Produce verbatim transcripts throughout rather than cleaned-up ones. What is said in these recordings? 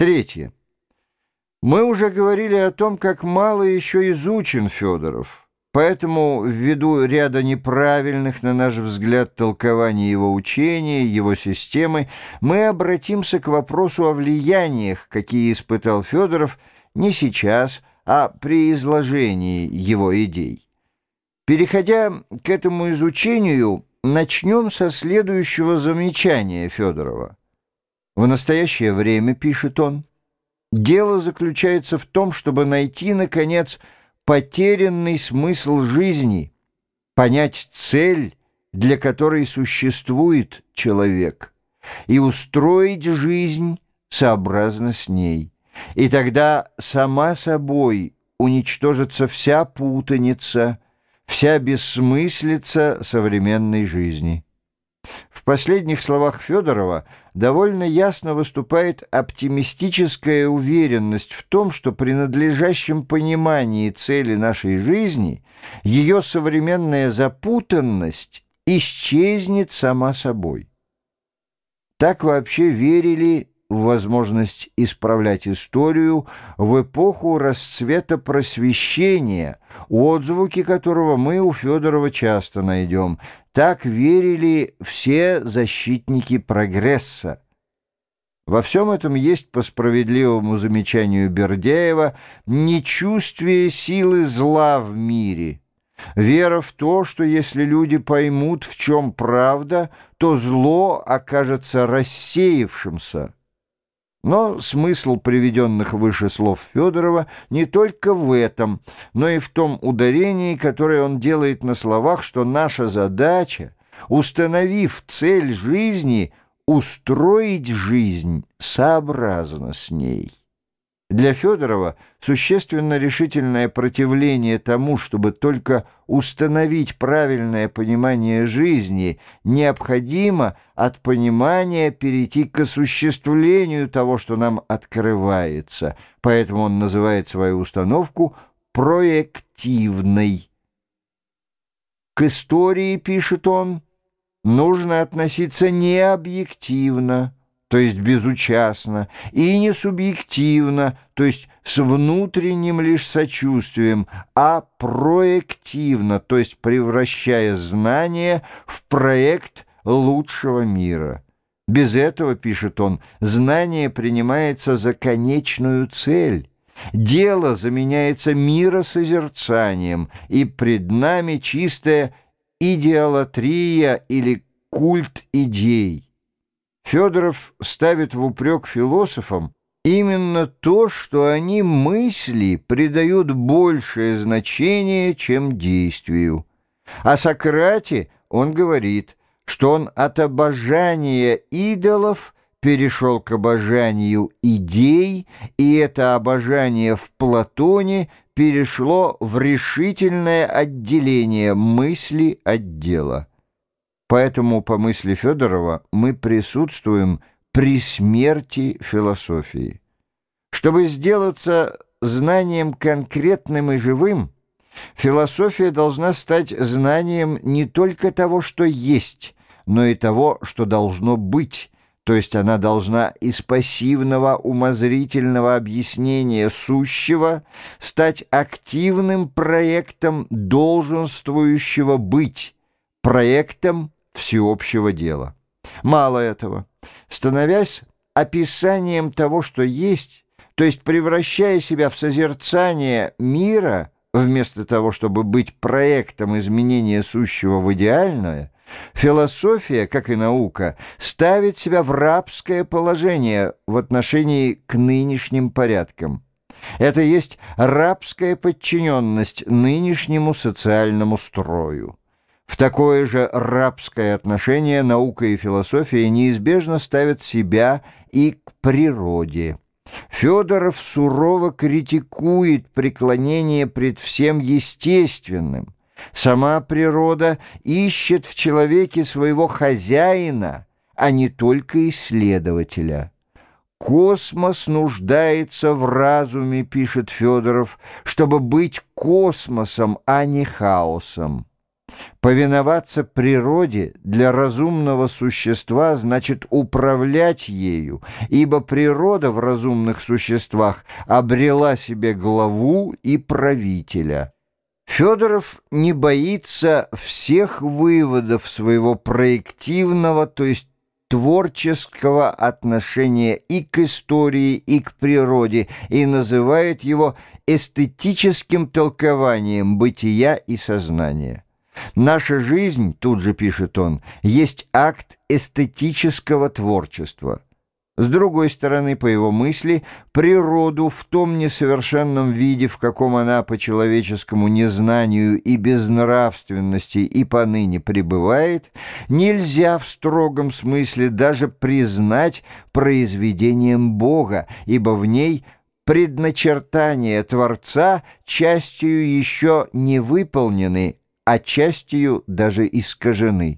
Третье. Мы уже говорили о том, как мало еще изучен Федоров, поэтому ввиду ряда неправильных, на наш взгляд, толкований его учения, его системы, мы обратимся к вопросу о влияниях, какие испытал Федоров не сейчас, а при изложении его идей. Переходя к этому изучению, начнем со следующего замечания Федорова. В настоящее время, пишет он, дело заключается в том, чтобы найти, наконец, потерянный смысл жизни, понять цель, для которой существует человек, и устроить жизнь сообразно с ней. И тогда сама собой уничтожится вся путаница, вся бессмыслица современной жизни. В последних словах Федорова довольно ясно выступает оптимистическая уверенность в том, что при надлежащем понимании цели нашей жизни ее современная запутанность исчезнет сама собой. Так вообще верили в возможность исправлять историю в эпоху расцвета просвещения, отзвуки которого мы у Федорова часто найдем. Так верили все защитники прогресса. Во всем этом есть, по справедливому замечанию Бердяева, нечувствие силы зла в мире, вера в то, что если люди поймут, в чем правда, то зло окажется рассеявшимся. Но смысл приведенных выше слов Федорова не только в этом, но и в том ударении, которое он делает на словах, что наша задача, установив цель жизни, устроить жизнь сообразно с ней. Для Федорова существенно решительное противление тому, чтобы только установить правильное понимание жизни, необходимо от понимания перейти к осуществлению того, что нам открывается. Поэтому он называет свою установку проективной. К истории, пишет он, нужно относиться не объективно, то есть безучастно, и не субъективно, то есть с внутренним лишь сочувствием, а проективно, то есть превращая знание в проект лучшего мира. Без этого, пишет он, знание принимается за конечную цель. Дело заменяется миросозерцанием, и пред нами чистая идеолатрия или культ идей. Федоров ставит в упрек философам именно то, что они мысли придают большее значение, чем действию. О Сократе он говорит, что он от обожания идолов перешел к обожанию идей, и это обожание в Платоне перешло в решительное отделение мысли от дела. Поэтому, по мысли Федорова, мы присутствуем при смерти философии. Чтобы сделаться знанием конкретным и живым, философия должна стать знанием не только того, что есть, но и того, что должно быть, то есть она должна из пассивного умозрительного объяснения сущего стать активным проектом долженствующего быть, проектом всеобщего дела. Мало этого. Становясь описанием того, что есть, то есть превращая себя в созерцание мира, вместо того, чтобы быть проектом изменения сущего в идеальное, философия, как и наука, ставит себя в рабское положение в отношении к нынешним порядкам. Это есть рабская подчиненность нынешнему социальному строю. В такое же рабское отношение наука и философия неизбежно ставят себя и к природе. Федоров сурово критикует преклонение пред всем естественным. Сама природа ищет в человеке своего хозяина, а не только исследователя. Космос нуждается в разуме, пишет Федоров, чтобы быть космосом, а не хаосом. Повиноваться природе для разумного существа значит управлять ею, ибо природа в разумных существах обрела себе главу и правителя. Федоров не боится всех выводов своего проективного, то есть творческого отношения и к истории, и к природе, и называет его эстетическим толкованием бытия и сознания. Наша жизнь, тут же пишет он, есть акт эстетического творчества. С другой стороны, по его мысли, природу в том несовершенном виде, в каком она по человеческому незнанию и безнравственности и поныне пребывает, нельзя в строгом смысле даже признать произведением Бога, ибо в ней предначертания Творца частью еще не выполнены, а частью даже искажены.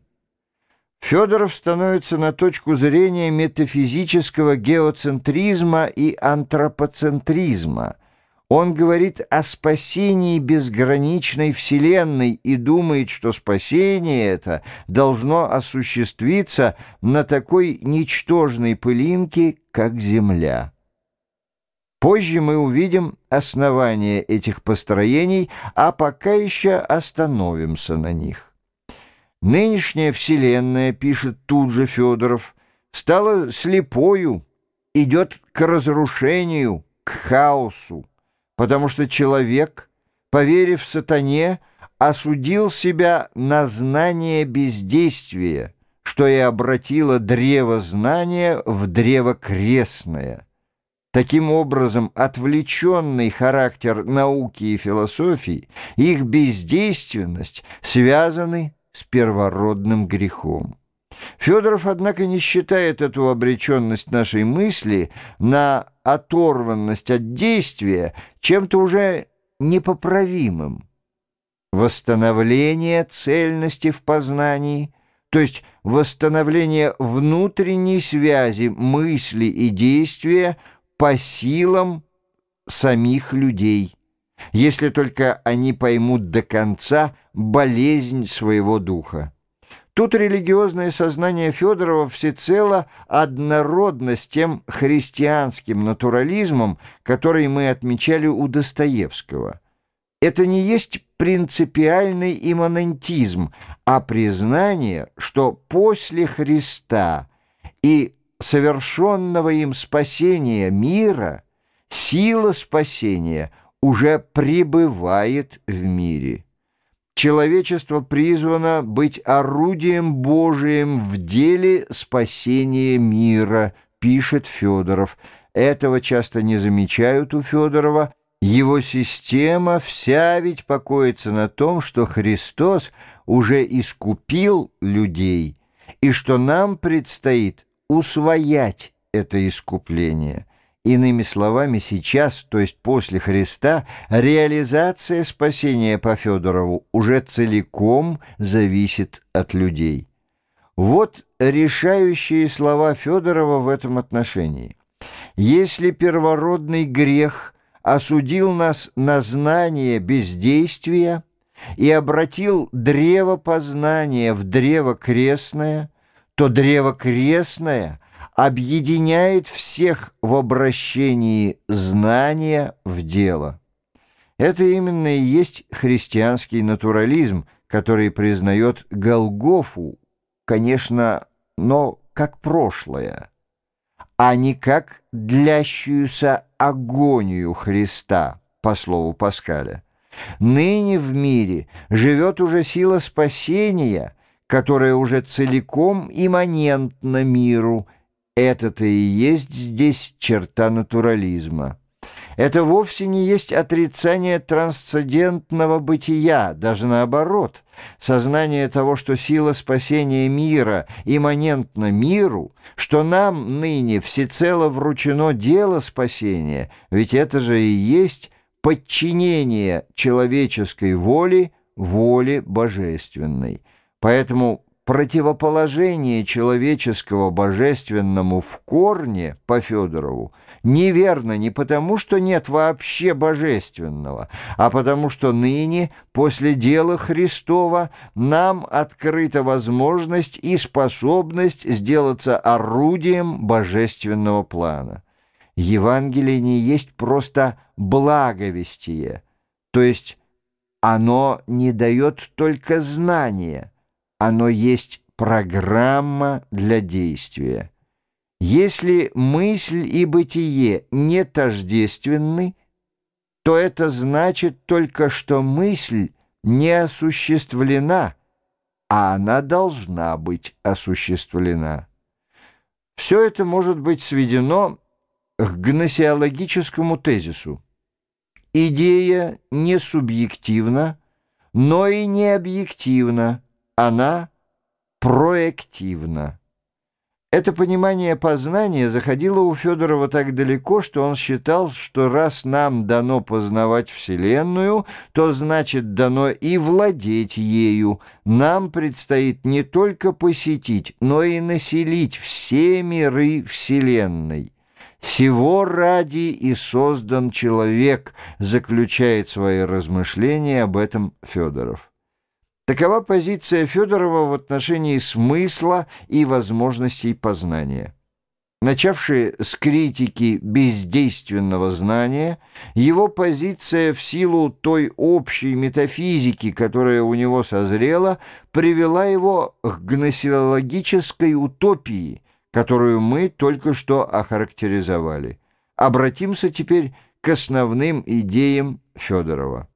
Федоров становится на точку зрения метафизического геоцентризма и антропоцентризма. Он говорит о спасении безграничной Вселенной и думает, что спасение это должно осуществиться на такой ничтожной пылинке, как Земля. Позже мы увидим основания этих построений, а пока еще остановимся на них. Нынешняя Вселенная, пишет тут же Федоров, стала слепою, идет к разрушению, к хаосу, потому что человек, поверив сатане, осудил себя на знание бездействия, что и обратило древо знания в древо крестное. Таким образом, отвлеченный характер науки и философии, их бездейственность связаны с первородным грехом. Федоров, однако, не считает эту обреченность нашей мысли на оторванность от действия чем-то уже непоправимым. Восстановление цельности в познании, то есть восстановление внутренней связи мысли и действия по силам самих людей, если только они поймут до конца болезнь своего духа. Тут религиозное сознание Федорова всецело однородно с тем христианским натурализмом, который мы отмечали у Достоевского. Это не есть принципиальный имманентизм, а признание, что после Христа и совершенного им спасения мира сила спасения уже пребывает в мире. Человечество призвано быть орудием Божиим в деле спасения мира, пишет Федоров. Этого часто не замечают у Федорова. Его система вся ведь покоится на том, что Христос уже искупил людей, и что нам предстоит усвоять это искупление. Иными словами, сейчас, то есть после Христа, реализация спасения по Федорову уже целиком зависит от людей. Вот решающие слова Федорова в этом отношении. «Если первородный грех осудил нас на знание бездействия и обратил древо познания в древо крестное, то древо крестное объединяет всех в обращении знания в дело». Это именно и есть христианский натурализм, который признает Голгофу, конечно, но как прошлое, а не как длящуюся агонию Христа, по слову Паскаля. Ныне в мире живет уже сила спасения, которая уже целиком имманентна миру. Это-то и есть здесь черта натурализма. Это вовсе не есть отрицание трансцендентного бытия, даже наоборот. Сознание того, что сила спасения мира имманентна миру, что нам ныне всецело вручено дело спасения, ведь это же и есть подчинение человеческой воли воле божественной. Поэтому противоположение человеческого божественному в корне по Федорову неверно не потому, что нет вообще божественного, а потому что ныне, после дела Христова, нам открыта возможность и способность сделаться орудием божественного плана. Евангелие не есть просто благовестие, то есть оно не дает только знания, оно есть программа для действия. Если мысль и бытие не тождественны, то это значит только, что мысль не осуществлена, а она должна быть осуществлена. Все это может быть сведено к гносеологическому тезису. Идея не субъективна, но и не объективна, она проективна. Это понимание познания заходило у Федорова так далеко, что он считал, что раз нам дано познавать Вселенную, то значит дано и владеть ею. Нам предстоит не только посетить, но и населить все миры Вселенной. «Сего ради и создан человек», заключает свои размышления об этом Федоров. Такова позиция Федорова в отношении смысла и возможностей познания. Начавший с критики бездейственного знания, его позиция в силу той общей метафизики, которая у него созрела, привела его к гносеологической утопии, которую мы только что охарактеризовали. Обратимся теперь к основным идеям Федорова.